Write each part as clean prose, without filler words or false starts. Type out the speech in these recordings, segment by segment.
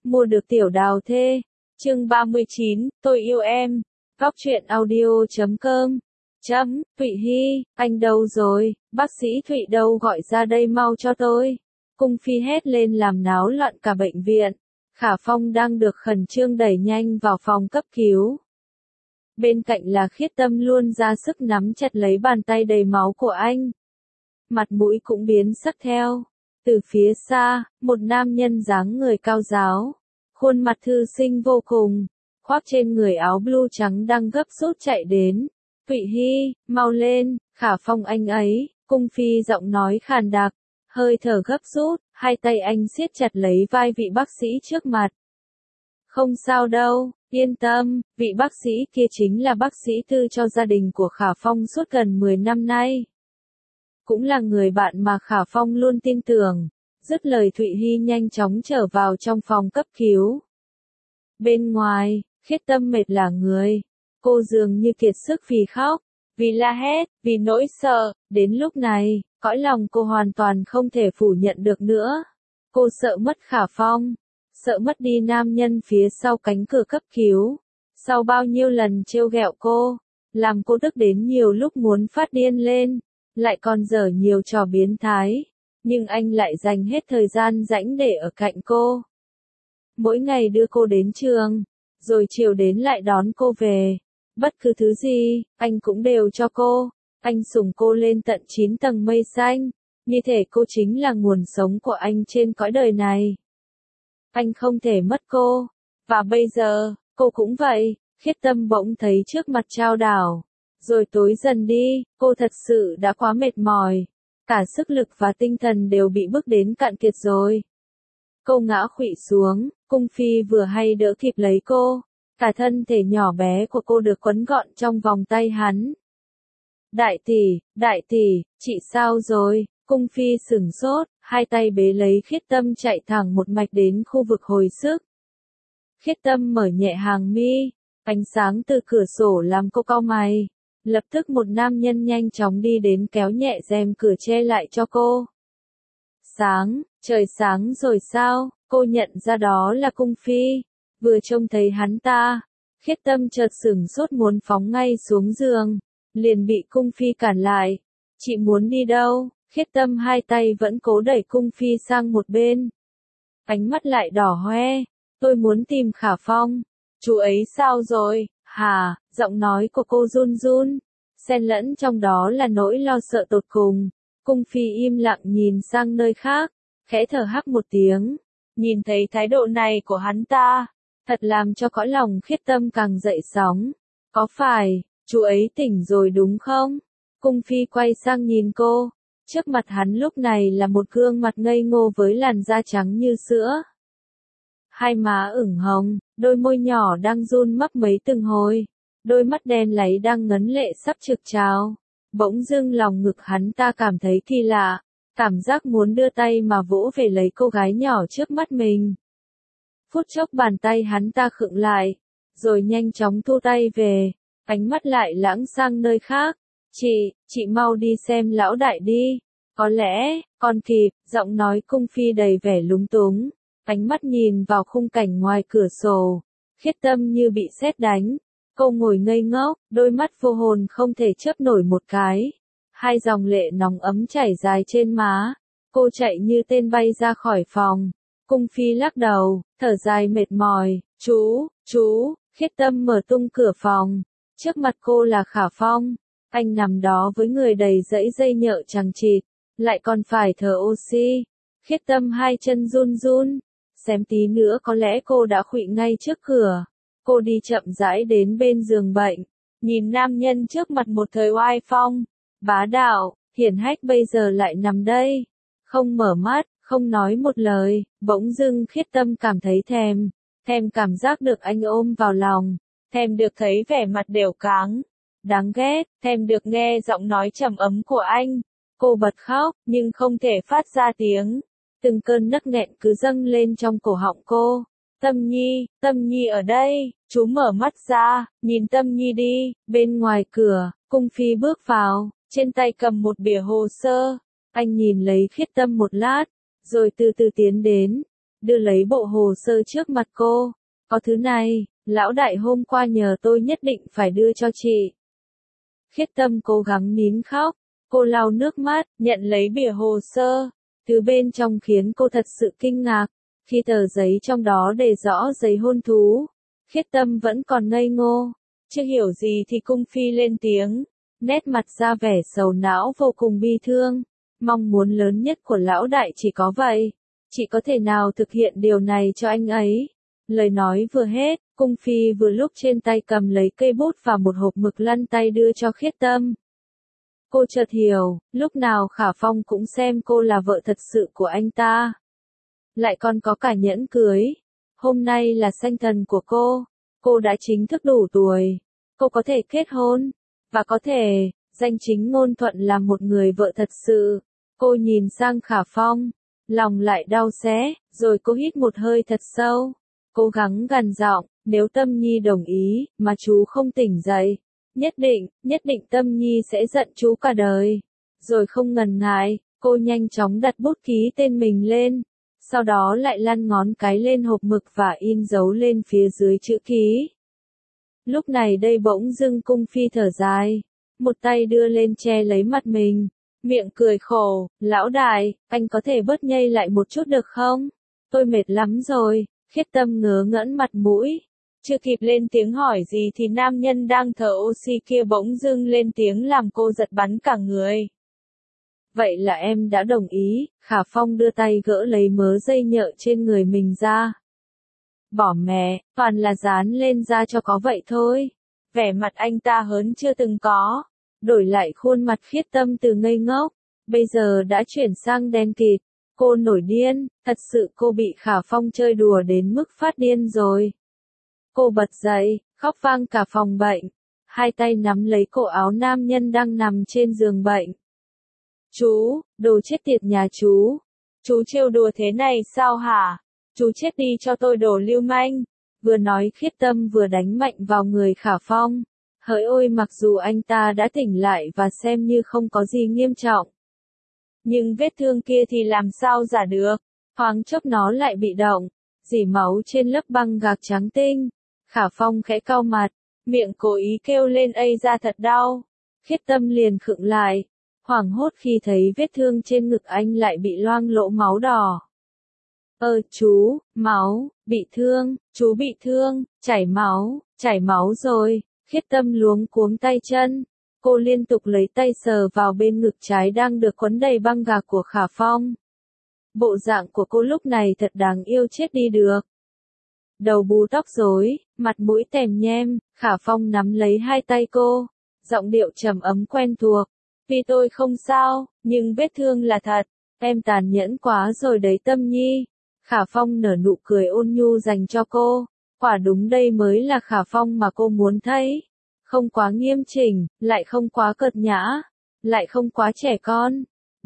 Mua được tiểu đào thê. Chương 39, tôi yêu em. Góc truyện audio.com. Thụy Hy, anh đâu rồi, bác sĩ Thụy đâu, gọi ra đây mau cho tôi. Cung Phi hét lên làm náo loạn cả bệnh viện. Khả Phong đang được khẩn trương đẩy nhanh vào phòng cấp cứu. Bên cạnh là Khiết Tâm luôn ra sức nắm chặt lấy bàn tay đầy máu của anh. Mặt mũi cũng biến sắc theo. Từ phía xa, một nam nhân dáng người cao ráo, khuôn mặt thư sinh vô cùng, khoác trên người áo blue trắng đang gấp rút chạy đến. Thụy Hy, mau lên, Khả Phong anh ấy, Cung Phi giọng nói khàn đặc, hơi thở gấp rút, hai tay anh siết chặt lấy vai vị bác sĩ trước mặt. Không sao đâu, yên tâm, vị bác sĩ kia chính là bác sĩ tư cho gia đình của Khả Phong suốt gần 10 năm nay. Cũng là người bạn mà Khả Phong luôn tin tưởng. Dứt lời Thụy Hy nhanh chóng trở vào trong phòng cấp cứu. Bên ngoài, Khiết Tâm mệt lả người. Cô dường như kiệt sức vì khóc, vì la hét, vì nỗi sợ. Đến lúc này, cõi lòng cô hoàn toàn không thể phủ nhận được nữa. Cô sợ mất Khả Phong, sợ mất đi nam nhân phía sau cánh cửa cấp cứu. Sau bao nhiêu lần trêu ghẹo cô, làm cô tức đến nhiều lúc muốn phát điên lên, lại còn giở nhiều trò biến thái. Nhưng anh lại dành hết thời gian rảnh để ở cạnh cô. Mỗi ngày đưa cô đến trường, rồi chiều đến lại đón cô về. Bất cứ thứ gì, anh cũng đều cho cô. Anh sủng cô lên tận 9 tầng mây xanh. Như thể cô chính là nguồn sống của anh trên cõi đời này. Anh không thể mất cô. Và bây giờ, cô cũng vậy. Khiết Tâm bỗng thấy trước mặt trao đảo. Rồi tối dần đi, cô thật sự đã quá mệt mỏi. Cả sức lực và tinh thần đều bị bước đến cạn kiệt rồi. Cô ngã khuỵu xuống, Cung Phi vừa hay đỡ kịp lấy cô. Cả thân thể nhỏ bé của cô được quấn gọn trong vòng tay hắn. Đại tỷ, chị sao rồi? Cung Phi sửng sốt, hai tay bế lấy Khiết Tâm chạy thẳng một mạch đến khu vực hồi sức. Khiết Tâm mở nhẹ hàng mi, ánh sáng từ cửa sổ làm cô cau mày. Lập tức một nam nhân nhanh chóng đi đến kéo nhẹ rèm cửa che lại cho cô. Trời sáng rồi sao? Cô nhận ra đó là Cung Phi. Vừa trông thấy hắn ta, Khiết Tâm chợt sửng sốt muốn phóng ngay xuống giường, liền bị Cung Phi cản lại. Chị muốn đi đâu? Khiết Tâm hai tay vẫn cố đẩy Cung Phi sang một bên. Ánh mắt lại đỏ hoe. Tôi muốn tìm Khả Phong. Chú ấy sao rồi? Hả? Giọng nói của cô run run, xen lẫn trong đó là nỗi lo sợ tột cùng. Cung Phi im lặng nhìn sang nơi khác, khẽ thở hắc một tiếng. Nhìn thấy thái độ này của hắn ta, thật làm cho cõi lòng Khiết Tâm càng dậy sóng. Có phải, chú ấy tỉnh rồi đúng không? Cung Phi quay sang nhìn cô. Trước mặt hắn lúc này là một gương mặt ngây ngô với làn da trắng như sữa. Hai má ửng hồng, đôi môi nhỏ đang run mấp mấy từng hồi. Đôi mắt đen láy đang ngấn lệ sắp trực trào. Bỗng dưng lòng ngực hắn ta cảm thấy kỳ lạ, cảm giác muốn đưa tay mà vỗ về lấy cô gái nhỏ trước mắt mình. Phút chốc bàn tay hắn ta khựng lại, rồi nhanh chóng thu tay về, ánh mắt lại lãng sang nơi khác. Chị mau đi xem lão đại đi, có lẽ, còn kịp. Giọng nói Cung Phi đầy vẻ lúng túng, ánh mắt nhìn vào khung cảnh ngoài cửa sổ. Khiết Tâm như bị sét đánh. Cô ngồi ngây ngốc, đôi mắt vô hồn không thể chớp nổi một cái. Hai dòng lệ nóng ấm chảy dài trên má. Cô chạy như tên bay ra khỏi phòng. Cung Phi lắc đầu, thở dài mệt mỏi. Chú, Khiết Tâm mở tung cửa phòng. Trước mặt cô là Khả Phong. Anh nằm đó với người đầy dẫy dây nhợ chằng chịt, lại còn phải thở oxy. Khiết Tâm hai chân run run. Xém tí nữa có lẽ cô đã khuỵu ngay trước cửa. Cô đi chậm rãi đến bên giường bệnh, nhìn nam nhân trước mặt một thời oai phong, bá đạo, hiển hách bây giờ lại nằm đây, không mở mắt, không nói một lời. Bỗng dưng Khiết Tâm cảm thấy thèm cảm giác được anh ôm vào lòng, thèm được thấy vẻ mặt đều cáng, đáng ghét, thèm được nghe giọng nói trầm ấm của anh. Cô bật khóc, nhưng không thể phát ra tiếng, từng cơn nấc nghẹn cứ dâng lên trong cổ họng cô. Tâm Nhi ở đây. Chú mở mắt ra, nhìn Tâm Nhi đi. Bên ngoài cửa, Cung Phi bước vào, trên tay cầm một bìa hồ sơ. Anh nhìn lấy Khiết Tâm một lát, rồi từ từ tiến đến, đưa lấy bộ hồ sơ trước mặt cô. Có thứ này, lão đại hôm qua nhờ tôi nhất định phải đưa cho chị. Khiết Tâm cố gắng nín khóc, cô lau nước mắt, nhận lấy bìa hồ sơ. Thứ bên trong khiến cô thật sự kinh ngạc, khi tờ giấy trong đó đề rõ giấy hôn thú. Khiết Tâm vẫn còn ngây ngô, chưa hiểu gì thì cung phi lên tiếng, nét mặt ra vẻ sầu não vô cùng bi thương. Mong muốn lớn nhất của lão đại chỉ có vậy, chị có thể nào thực hiện điều này cho anh ấy? Lời nói vừa hết, cung phi vừa lúc trên tay cầm lấy cây bút và một hộp mực lăn tay đưa cho Khiết Tâm. Cô chợt hiểu, lúc nào Khả Phong cũng xem cô là vợ thật sự của anh ta. Lại còn có cả nhẫn cưới. Hôm nay là sanh thần của cô đã chính thức đủ tuổi. Cô có thể kết hôn, và có thể, danh chính ngôn thuận là một người vợ thật sự. Cô nhìn sang Khả Phong, lòng lại đau xé, rồi cô hít một hơi thật sâu. Cố gắng gằn giọng, nếu Tâm Nhi đồng ý, mà chú không tỉnh dậy. Nhất định Tâm Nhi sẽ giận chú cả đời. Rồi không ngần ngại, cô nhanh chóng đặt bút ký tên mình lên. Sau đó lại lăn ngón cái lên hộp mực và in dấu lên phía dưới chữ ký. Lúc này đây bỗng dưng cung phi thở dài. Một tay đưa lên che lấy mặt mình. Miệng cười khổ, lão đại, anh có thể bớt nhây lại một chút được không? Tôi mệt lắm rồi. Khiết Tâm ngớ ngẩn mặt mũi. Chưa kịp lên tiếng hỏi gì thì nam nhân đang thở oxy kia bỗng dưng lên tiếng làm cô giật bắn cả người. Vậy là em đã đồng ý. Khả Phong đưa tay gỡ lấy mớ dây nhợ trên người mình ra. Bỏ mẹ, toàn là dán lên da cho có vậy thôi. Vẻ mặt anh ta hớn chưa từng có. Đổi lại khuôn mặt Khiết Tâm từ ngây ngốc, bây giờ đã chuyển sang đen kịt. Cô nổi điên, thật sự cô bị Khả Phong chơi đùa đến mức phát điên rồi. Cô bật dậy, khóc vang cả phòng bệnh. Hai tay nắm lấy cổ áo nam nhân đang nằm trên giường bệnh. Chú, đồ chết tiệt nhà chú. Chú trêu đùa thế này sao hả? Chú chết đi cho tôi đồ lưu manh. Vừa nói Khiết Tâm vừa đánh mạnh vào người Khả Phong. Hỡi ôi, mặc dù anh ta đã tỉnh lại và xem như không có gì nghiêm trọng. Nhưng vết thương kia thì làm sao giả được. Thoáng chốc nó lại bị động. Rỉ máu trên lớp băng gạc trắng tinh. Khả Phong khẽ cau mặt. Miệng cố ý kêu lên ây ra thật đau. Khiết Tâm liền khựng lại. Hoảng hốt khi thấy vết thương trên ngực anh lại bị loang lỗ máu đỏ. Chú, máu, bị thương, chú bị thương, chảy máu rồi. Khiết Tâm luống cuống tay chân. Cô liên tục lấy tay sờ vào bên ngực trái đang được quấn đầy băng gạc của Khả Phong. Bộ dạng của cô lúc này thật đáng yêu chết đi được. Đầu bù tóc rối, mặt mũi tèm nhem, Khả Phong nắm lấy hai tay cô. Giọng điệu trầm ấm quen thuộc. Vì tôi không sao, nhưng vết thương là thật. Em tàn nhẫn quá rồi đấy Tâm Nhi. Khả Phong nở nụ cười ôn nhu dành cho cô. Quả đúng đây mới là Khả Phong mà cô muốn thấy. Không quá nghiêm chỉnh, lại không quá cợt nhã, lại không quá trẻ con.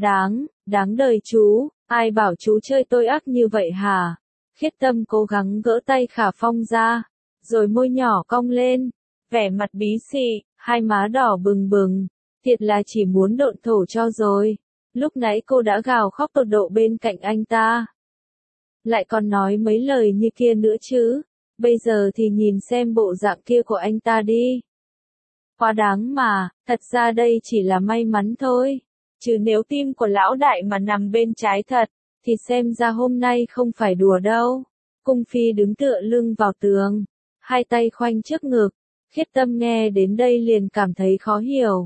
Đáng đời chú, ai bảo chú chơi tôi ác như vậy hả? Khiết Tâm cố gắng gỡ tay Khả Phong ra, rồi môi nhỏ cong lên, vẻ mặt bí xị, hai má đỏ bừng bừng, thiệt là chỉ muốn độn thổ cho rồi. Lúc nãy cô đã gào khóc tột độ bên cạnh anh ta. Lại còn nói mấy lời như kia nữa chứ, bây giờ thì nhìn xem bộ dạng kia của anh ta đi. Quá đáng mà, thật ra đây chỉ là may mắn thôi. Chứ nếu tim của lão đại mà nằm bên trái thật, thì xem ra hôm nay không phải đùa đâu. Cung phi đứng tựa lưng vào tường, hai tay khoanh trước ngực. Khiết Tâm nghe đến đây liền cảm thấy khó hiểu.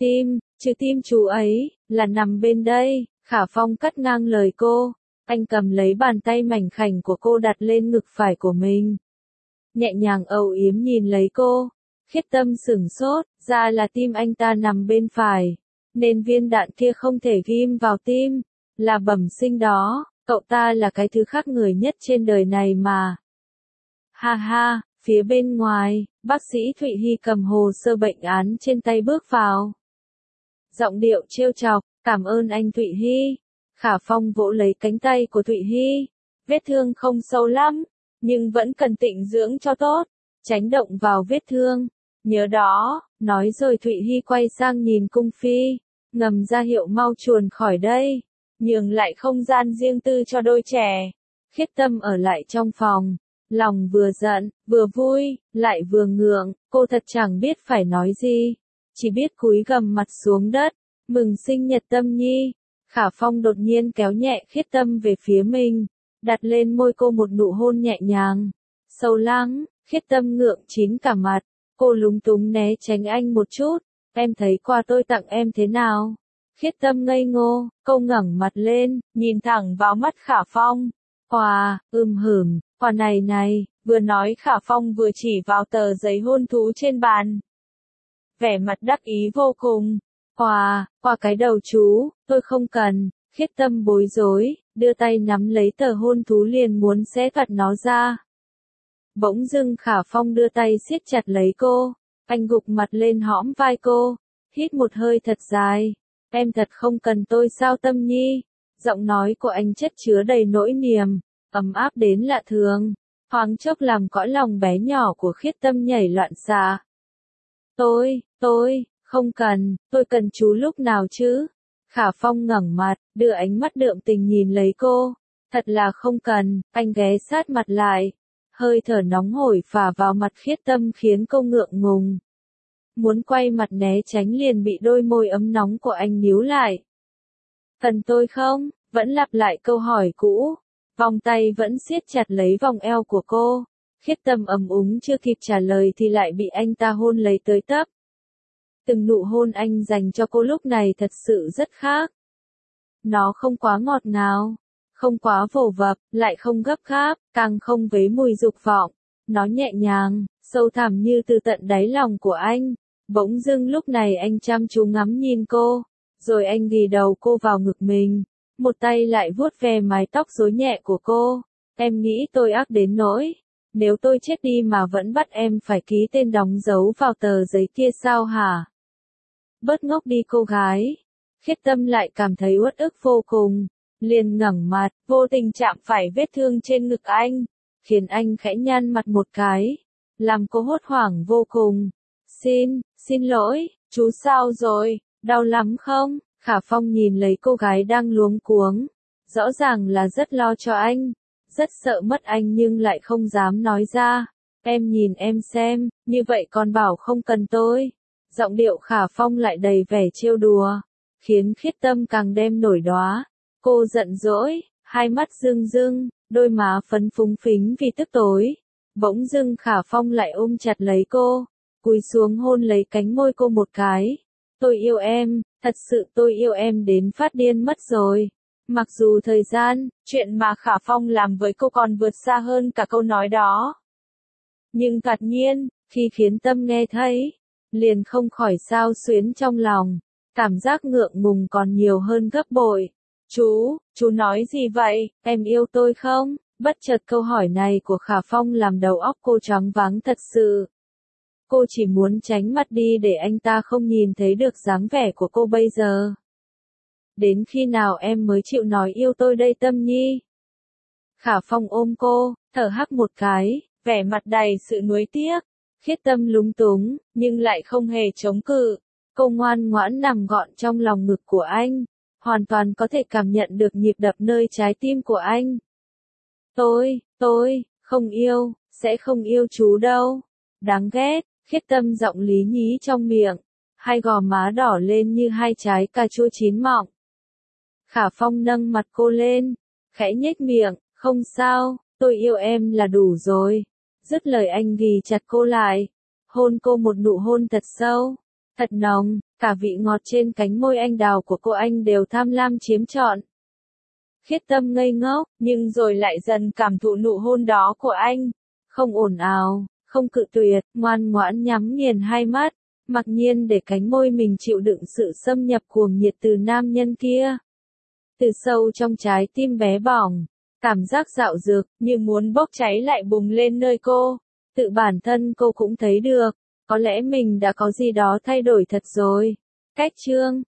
Tim chú ấy, là nằm bên đây. Khả Phong cắt ngang lời cô. Anh cầm lấy bàn tay mảnh khảnh của cô đặt lên ngực phải của mình. Nhẹ nhàng âu yếm nhìn lấy cô. Khiết Tâm sửng sốt, ra là tim anh ta nằm bên phải. Nên viên đạn kia không thể ghim vào tim. Là bẩm sinh đó, cậu ta là cái thứ khác người nhất trên đời này mà. Ha ha, phía bên ngoài, bác sĩ Thụy Hy cầm hồ sơ bệnh án trên tay bước vào. Giọng điệu trêu chọc, cảm ơn anh Thụy Hy. Khả Phong vỗ lấy cánh tay của Thụy Hy. Vết thương không sâu lắm, nhưng vẫn cần tịnh dưỡng cho tốt, tránh động vào vết thương. Nhớ đó, nói rồi Thụy Hy quay sang nhìn cung phi, ngầm ra hiệu mau chuồn khỏi đây, nhường lại không gian riêng tư cho đôi trẻ. Khiết Tâm ở lại trong phòng, lòng vừa giận, vừa vui, lại vừa ngượng, cô thật chẳng biết phải nói gì, chỉ biết cúi gằm mặt xuống đất, mừng sinh nhật Tâm Nhi. Khả Phong đột nhiên kéo nhẹ Khiết Tâm về phía mình, đặt lên môi cô một nụ hôn nhẹ nhàng, sâu lắng. Khiết Tâm ngượng chín cả mặt, cô lúng túng né tránh anh một chút, em thấy quà tôi tặng em thế nào? Khiết Tâm ngây ngô, cô ngẩng mặt lên, nhìn thẳng vào mắt Khả Phong. Quà, quà này, vừa nói Khả Phong vừa chỉ vào tờ giấy hôn thú trên bàn. Vẻ mặt đắc ý vô cùng. Quà cái đầu chú, tôi không cần. Khiết Tâm bối rối, đưa tay nắm lấy tờ hôn thú liền muốn xé toạc nó ra. Bỗng dưng Khả Phong đưa tay siết chặt lấy cô, anh gục mặt lên hõm vai cô, hít một hơi thật dài. Em thật không cần tôi sao Tâm Nhi? Giọng nói của anh chất chứa đầy nỗi niềm, ấm áp đến lạ thường, thoáng chốc làm cõi lòng bé nhỏ của Khiết Tâm nhảy loạn xạ. Tôi, không cần, tôi cần chú lúc nào chứ? Khả Phong ngẩng mặt, đưa ánh mắt đượm tình nhìn lấy cô. Thật là không cần, anh ghé sát mặt lại. Hơi thở nóng hổi phả vào mặt Khiết Tâm khiến cô ngượng ngùng. Muốn quay mặt né tránh liền bị đôi môi ấm nóng của anh níu lại. Cần tôi không? Vẫn lặp lại câu hỏi cũ. Vòng tay vẫn siết chặt lấy vòng eo của cô. Khiết Tâm ấm úng chưa kịp trả lời thì lại bị anh ta hôn lấy tới tấp. Từng nụ hôn anh dành cho cô lúc này thật sự rất khác. Nó không quá ngọt ngào, không quá vồ vập, lại không gấp gáp, càng không vấy mùi dục vọng. Nó nhẹ nhàng, sâu thẳm như từ tận đáy lòng của anh. Bỗng dưng lúc này anh chăm chú ngắm nhìn cô, rồi anh ghì đầu cô vào ngực mình, một tay lại vuốt ve mái tóc rối nhẹ của cô. Em nghĩ tôi ác đến nỗi, nếu tôi chết đi mà vẫn bắt em phải ký tên đóng dấu vào tờ giấy kia sao hả? Bớt ngốc đi cô gái. Khiết Tâm lại cảm thấy uất ức vô cùng, liền ngẩng mặt, vô tình chạm phải vết thương trên ngực anh, khiến anh khẽ nhăn mặt một cái, làm cô hốt hoảng vô cùng. Xin lỗi, chú sao rồi, đau lắm không? Khả Phong nhìn lấy cô gái đang luống cuống, rõ ràng là rất lo cho anh, rất sợ mất anh nhưng lại không dám nói ra. Em nhìn em xem, như vậy còn bảo không cần tôi. Giọng điệu Khả Phong lại đầy vẻ trêu đùa, khiến Khiết Tâm càng đem nổi đóa. Cô giận dỗi, hai mắt rưng rưng, đôi má phấn phúng phính vì tức tối. Bỗng dưng Khả Phong lại ôm chặt lấy cô, cúi xuống hôn lấy cánh môi cô một cái. Tôi yêu em, thật sự tôi yêu em đến phát điên mất rồi. Mặc dù thời gian, chuyện mà Khả Phong làm với cô còn vượt xa hơn cả câu nói đó. Nhưng thoạt nhiên, khi khiến Tâm nghe thấy, liền không khỏi xao xuyến trong lòng, cảm giác ngượng ngùng còn nhiều hơn gấp bội. Chú nói gì vậy, em yêu tôi không? Bất chợt câu hỏi này của Khả Phong làm đầu óc cô choáng váng thật sự. Cô chỉ muốn tránh mặt đi để anh ta không nhìn thấy được dáng vẻ của cô bây giờ. Đến khi nào em mới chịu nói yêu tôi đây Tâm Nhi? Khả Phong ôm cô, thở hắt một cái, vẻ mặt đầy sự nuối tiếc. Khiết Tâm lúng túng, nhưng lại không hề chống cự. Cô ngoan ngoãn nằm gọn trong lòng ngực của anh, hoàn toàn có thể cảm nhận được nhịp đập nơi trái tim của anh. Tôi, không yêu, sẽ không yêu chú đâu. Đáng ghét, Khiết Tâm giọng lý nhí trong miệng, hai gò má đỏ lên như hai trái cà chua chín mọng. Khả Phong nâng mặt cô lên, khẽ nhếch miệng, không sao, tôi yêu em là đủ rồi. Dứt lời anh ghì chặt cô lại, hôn cô một nụ hôn thật sâu, thật nồng, cả vị ngọt trên cánh môi anh đào của cô anh đều tham lam chiếm trọn. Khiết Tâm ngây ngốc, nhưng rồi lại dần cảm thụ nụ hôn đó của anh, không ồn ào, không cự tuyệt, ngoan ngoãn nhắm nghiền hai mắt, mặc nhiên để cánh môi mình chịu đựng sự xâm nhập cuồng nhiệt từ nam nhân kia. Từ sâu trong trái tim bé bỏng, cảm giác dạo dược, như muốn bốc cháy lại bùng lên nơi cô. Tự bản thân cô cũng thấy được, có lẽ mình đã có gì đó thay đổi thật rồi. Cách chương